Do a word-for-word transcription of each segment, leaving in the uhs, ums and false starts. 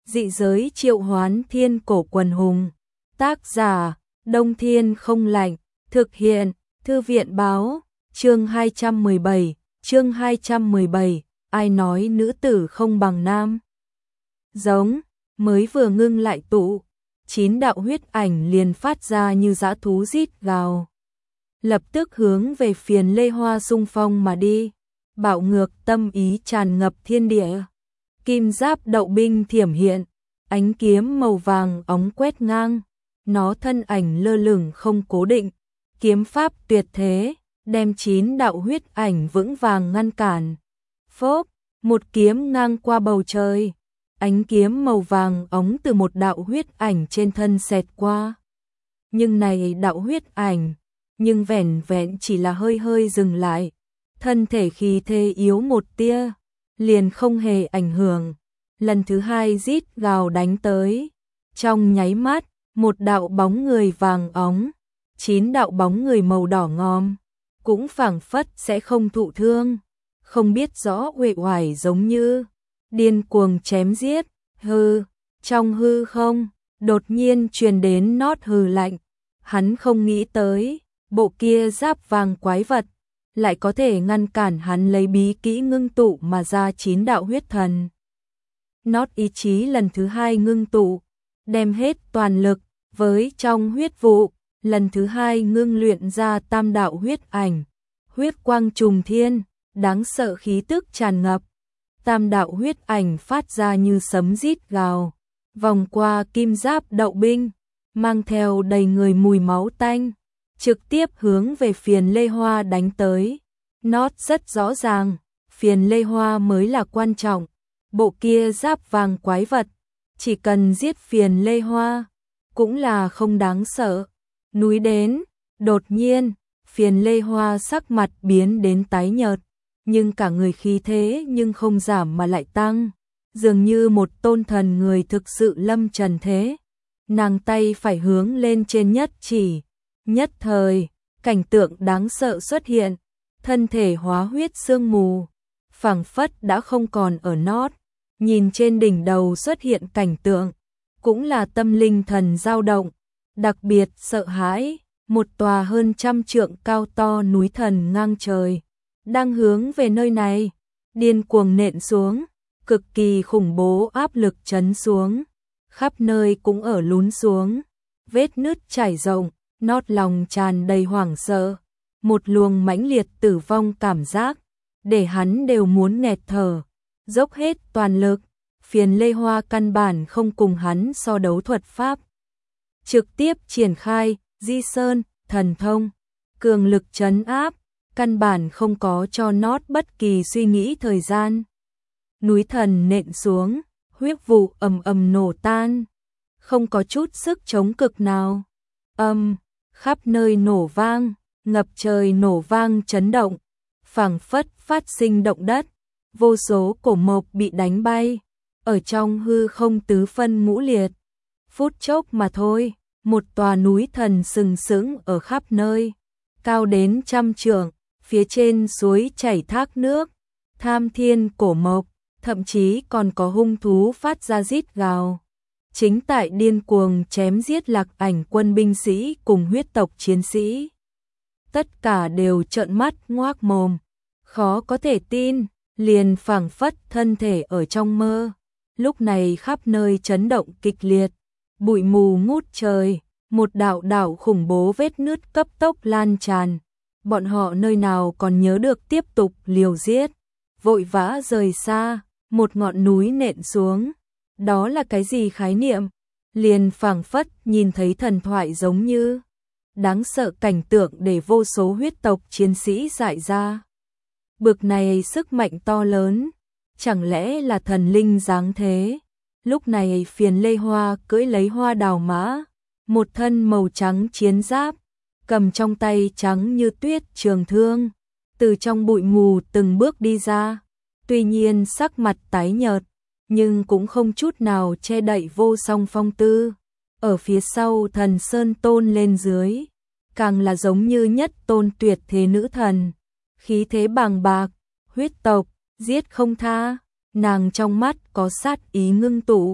Dị giới triệu hoán thiên cổ quần hùng. Tác giả, Đông Thiên không lạnh. Thực hiện, Thư viện báo. Chương hai trăm mười bảy, chương hai trăm mười bảy, ai nói nữ tử không bằng nam? Giống, mới vừa ngưng lại tụ, chín đạo huyết ảnh liền phát ra như dã thú rít gào. Lập tức hướng về phiền Lê Hoa xung phong mà đi, bạo ngược tâm ý tràn ngập thiên địa. Kim giáp đậu binh thiểm hiện, ánh kiếm màu vàng óng quét ngang, nó thân ảnh lơ lửng không cố định, kiếm pháp tuyệt thế, đem chín đạo huyết ảnh vững vàng ngăn cản. Phốc, một kiếm ngang qua bầu trời, ánh kiếm màu vàng óng từ một đạo huyết ảnh trên thân xẹt qua. Nhưng này đạo huyết ảnh, nhưng vẻn vẹn chỉ là hơi hơi dừng lại, thân thể khí thế yếu một tia, liền không hề ảnh hưởng. Lần thứ hai rít gào đánh tới, trong nháy mắt, một đạo bóng người vàng óng, chín đạo bóng người màu đỏ ngòm, cũng phảng phất sẽ không thụ thương, không biết rõ uể oải giống như điên cuồng chém giết. Hư, trong hư không, đột nhiên truyền đến nót hừ lạnh, hắn không nghĩ tới, bộ kia giáp vàng quái vật, lại có thể ngăn cản hắn lấy bí kỹ ngưng tụ mà ra chín đạo huyết thần. Nót ý chí lần thứ hai ngưng tụ, đem hết toàn lực, với trong huyết vụ, lần thứ hai ngưng luyện ra tam đạo huyết ảnh, huyết quang trùng thiên, đáng sợ khí tức tràn ngập. Tam đạo huyết ảnh phát ra như sấm rít gào, vòng qua kim giáp đậu binh, mang theo đầy người mùi máu tanh, trực tiếp hướng về phiền Lê Hoa đánh tới. Nót rất rõ ràng, phiền Lê Hoa mới là quan trọng, bộ kia giáp vàng quái vật, chỉ cần giết phiền Lê Hoa, cũng là không đáng sợ. Núi đến, đột nhiên, phiền Lê Hoa sắc mặt biến đến tái nhợt, nhưng cả người khí thế nhưng không giảm mà lại tăng, dường như một tôn thần người thực sự lâm trần thế. Nàng tay phải hướng lên trên nhất chỉ, nhất thời, cảnh tượng đáng sợ xuất hiện, thân thể hóa huyết sương mù, phảng phất đã không còn ở nót, nhìn trên đỉnh đầu xuất hiện cảnh tượng, cũng là tâm linh thần dao động, đặc biệt sợ hãi, một tòa hơn trăm trượng cao to núi thần ngang trời, đang hướng về nơi này, điên cuồng nện xuống, cực kỳ khủng bố áp lực chấn xuống, khắp nơi cũng ở lún xuống, vết nứt trải rộng, nót lòng tràn đầy hoảng sợ, một luồng mãnh liệt tử vong cảm giác, để hắn đều muốn nghẹt thở, dốc hết toàn lực, phiền Lê Hoa căn bản không cùng hắn so đấu thuật pháp. Trực tiếp triển khai, di sơn, thần thông, cường lực trấn áp, căn bản không có cho nót bất kỳ suy nghĩ thời gian. Núi thần nện xuống, huyết vụ ầm ầm nổ tan, không có chút sức chống cực nào. Âm, khắp nơi nổ vang, ngập trời nổ vang chấn động, phảng phất phát sinh động đất, vô số cổ mộc bị đánh bay, ở trong hư không tứ phân ngũ liệt. Phút chốc mà thôi, một tòa núi thần sừng sững ở khắp nơi, cao đến trăm trượng, phía trên suối chảy thác nước, tham thiên cổ mộc, thậm chí còn có hung thú phát ra rít gào. Chính tại điên cuồng chém giết Lạc Ảnh quân binh sĩ cùng huyết tộc chiến sĩ. Tất cả đều trợn mắt ngoác mồm, khó có thể tin, liền phảng phất thân thể ở trong mơ. Lúc này khắp nơi chấn động kịch liệt, bụi mù ngút trời, một đạo đạo khủng bố vết nứt cấp tốc lan tràn. Bọn họ nơi nào còn nhớ được tiếp tục liều giết, vội vã rời xa, một ngọn núi nện xuống. Đó là cái gì khái niệm? Liền phảng phất nhìn thấy thần thoại giống như. Đáng sợ cảnh tượng để vô số huyết tộc chiến sĩ dại ra. Bực này sức mạnh to lớn, chẳng lẽ là thần linh giáng thế? Lúc này phiền Lê Hoa cưỡi lấy hoa đào mã, một thân màu trắng chiến giáp, cầm trong tay trắng như tuyết trường thương, từ trong bụi mù từng bước đi ra. Tuy nhiên sắc mặt tái nhợt, nhưng cũng không chút nào che đậy vô song phong tư. Ở phía sau thần sơn tôn lên dưới, càng là giống như nhất tôn tuyệt thế nữ thần, khí thế bàng bạc, huyết tộc, giết không tha, nàng trong mắt có sát ý ngưng tụ,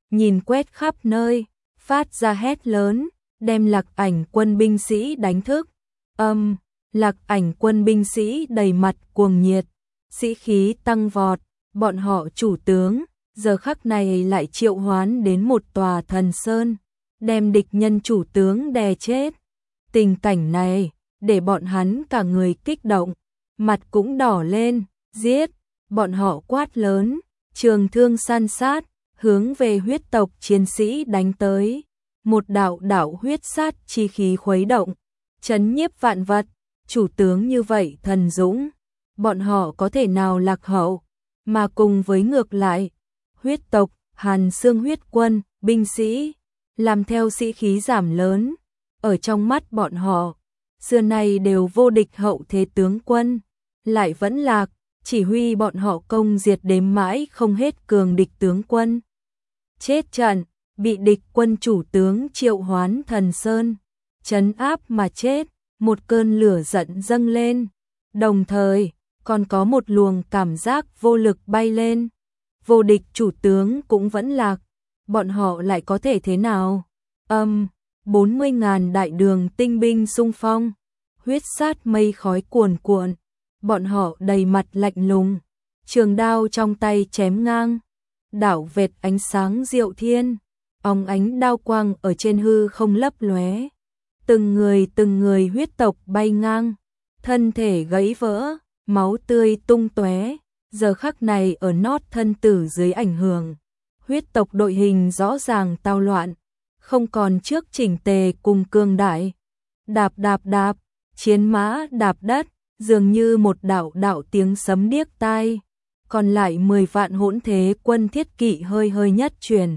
nhìn quét khắp nơi, phát ra hét lớn, đem Lạc Ảnh quân binh sĩ đánh thức. Âm, Lạc Ảnh quân binh sĩ đầy mặt cuồng nhiệt, sĩ khí tăng vọt, bọn họ chủ tướng, giờ khắc này lại triệu hoán đến một tòa thần sơn, đem địch nhân chủ tướng đè chết. Tình cảnh này, để bọn hắn cả người kích động, mặt cũng đỏ lên, giết, bọn họ quát lớn, trường thương san sát, hướng về huyết tộc chiến sĩ đánh tới. Một đạo đạo huyết sát chi khí khuấy động, chấn nhiếp vạn vật, chủ tướng như vậy thần dũng, bọn họ có thể nào lạc hậu, mà cùng với ngược lại, huyết tộc, Hàn Xương huyết quân, binh sĩ, làm theo sĩ khí giảm lớn, ở trong mắt bọn họ, xưa nay đều vô địch hậu thế tướng quân, lại vẫn lạc, chỉ huy bọn họ công diệt đếm mãi không hết cường địch tướng quân. Chết trận, bị địch quân chủ tướng triệu hoán thần sơn, trấn áp mà chết, một cơn lửa giận dâng lên, đồng thời, còn có một luồng cảm giác vô lực bay lên. Vô địch chủ tướng cũng vẫn lạc, bọn họ lại có thể thế nào? Âm, bốn mươi ngàn đại đường tinh binh xung phong, huyết sát mây khói cuồn cuộn, bọn họ đầy mặt lạnh lùng, trường đao trong tay chém ngang, đảo vệt ánh sáng diệu thiên, óng ánh đao quang ở trên hư không lấp lóe. Từng người từng người huyết tộc bay ngang, thân thể gãy vỡ, máu tươi tung tóe. Giờ khắc này ở nót thân tử dưới ảnh hưởng, huyết tộc đội hình rõ ràng tao loạn, không còn trước chỉnh tề cùng cương đại. Đạp đạp đạp, chiến mã đạp đất, dường như một đạo đạo tiếng sấm điếc tai. Còn lại mười vạn hỗn thế quân thiết kỵ hơi hơi nhất truyền.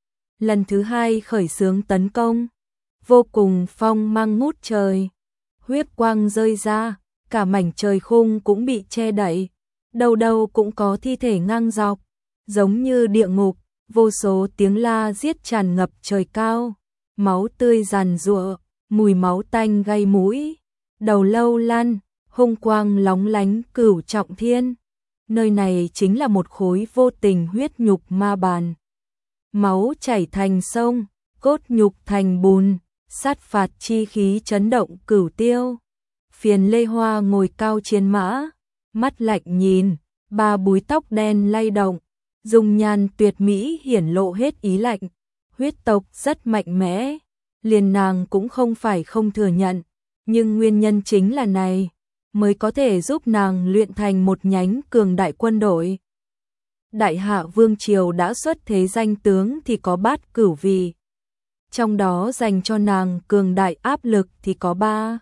Lần thứ hai khởi xướng tấn công, vô cùng phong mang ngút trời. Huyết quang rơi ra, cả mảnh trời khung cũng bị che đậy. Đầu đầu cũng có thi thể ngang dọc, giống như địa ngục, vô số tiếng la giết tràn ngập trời cao, máu tươi giàn giụa, mùi máu tanh gây mũi, đầu lâu lăn, hung quang lóng lánh cửu trọng thiên. Nơi này chính là một khối vô tình huyết nhục ma bàn. Máu chảy thành sông, cốt nhục thành bùn, sát phạt chi khí chấn động cửu tiêu. Phiền Lê Hoa ngồi cao trên mã, mắt lạnh nhìn, ba búi tóc đen lay động, dung nhan tuyệt mỹ hiển lộ hết ý lạnh. Huyết tộc rất mạnh mẽ, liền nàng cũng không phải không thừa nhận, nhưng nguyên nhân chính là này, mới có thể giúp nàng luyện thành một nhánh cường đại quân đội. Đại hạ vương triều đã xuất thế danh tướng thì có bát cửu vị, trong đó dành cho nàng cường đại áp lực thì có ba,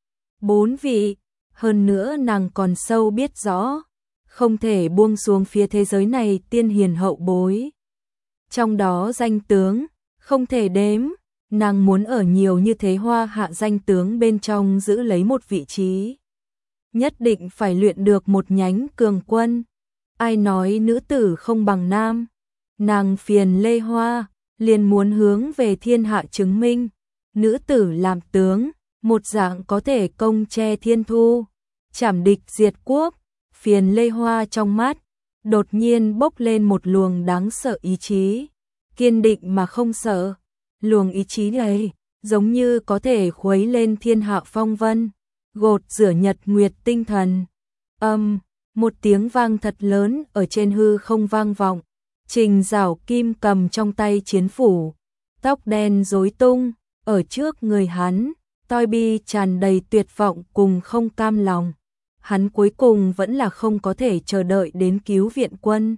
bốn vị. Hơn nữa nàng còn sâu biết rõ, không thể buông xuống phía thế giới này tiên hiền hậu bối. Trong đó danh tướng, không thể đếm, nàng muốn ở nhiều như thế hoa hạ danh tướng bên trong giữ lấy một vị trí. Nhất định phải luyện được một nhánh cường quân. Ai nói nữ tử không bằng nam, nàng Phiền Lê Hoa, liền muốn hướng về thiên hạ chứng minh. Nữ tử làm tướng, một dạng có thể công che thiên thu, chảm địch diệt quốc. Phiền Lê Hoa trong mắt, đột nhiên bốc lên một luồng đáng sợ ý chí, kiên định mà không sợ. Luồng ý chí này, giống như có thể khuấy lên thiên hạ phong vân, gột rửa nhật nguyệt tinh thần. Âm, một tiếng vang thật lớn ở trên hư không vang vọng. Trình Giảo Kim cầm trong tay chiến phủ, tóc đen rối tung, ở trước người hắn, toi bi tràn đầy tuyệt vọng cùng không cam lòng. Hắn cuối cùng vẫn là không có thể chờ đợi đến cứu viện quân.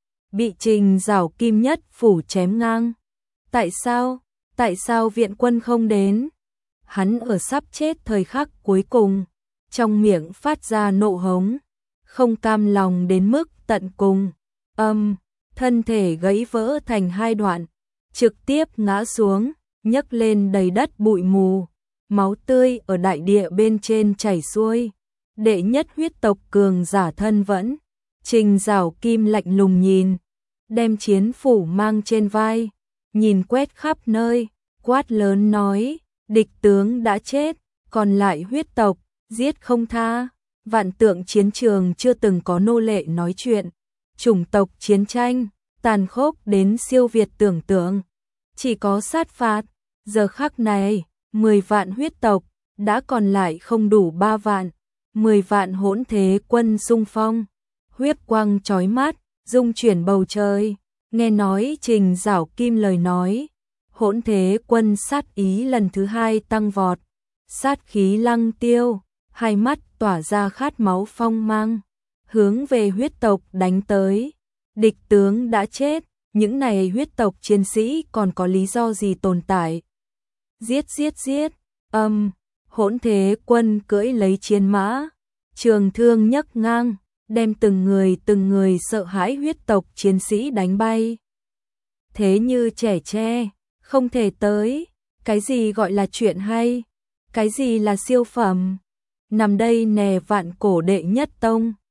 Bị Trình Giảo Kim nhất phủ chém ngang. Tại sao? Tại sao viện quân không đến? Hắn ở sắp chết thời khắc cuối cùng, trong miệng phát ra nộ hống, không cam lòng đến mức tận cùng. Âm, thân thể gãy vỡ thành hai đoạn, trực tiếp ngã xuống, nhấc lên đầy đất bụi mù, máu tươi ở đại địa bên trên chảy xuôi. Đệ nhất huyết tộc cường giả thân vẫn, Trình Giảo Kim lạnh lùng nhìn, đem chiến phủ mang trên vai, nhìn quét khắp nơi, quát lớn nói, địch tướng đã chết, còn lại huyết tộc, giết không tha. Vạn tượng chiến trường chưa từng có nô lệ nói chuyện, chủng tộc chiến tranh, tàn khốc đến siêu việt tưởng tượng. Chỉ có sát phạt, giờ khắc này, mười vạn huyết tộc, đã còn lại không đủ ba vạn, mười vạn hỗn thế quân xung phong, huyết quang chói mắt, dung chuyển bầu trời, nghe nói Trình Giảo Kim lời nói, hỗn thế quân sát ý lần thứ hai tăng vọt, sát khí lăng tiêu, hai mắt tỏa ra khát máu phong mang, hướng về huyết tộc đánh tới. Địch tướng đã chết, những này huyết tộc chiến sĩ còn có lý do gì tồn tại? Giết giết giết, âm, hỗn thế quân cưỡi lấy chiến mã, trường thương nhấc ngang, đem từng người từng người sợ hãi huyết tộc chiến sĩ đánh bay. Thế như trẻ tre, không thể tới, cái gì gọi là chuyện hay, cái gì là siêu phẩm, nằm đây nè vạn cổ đệ nhất tông,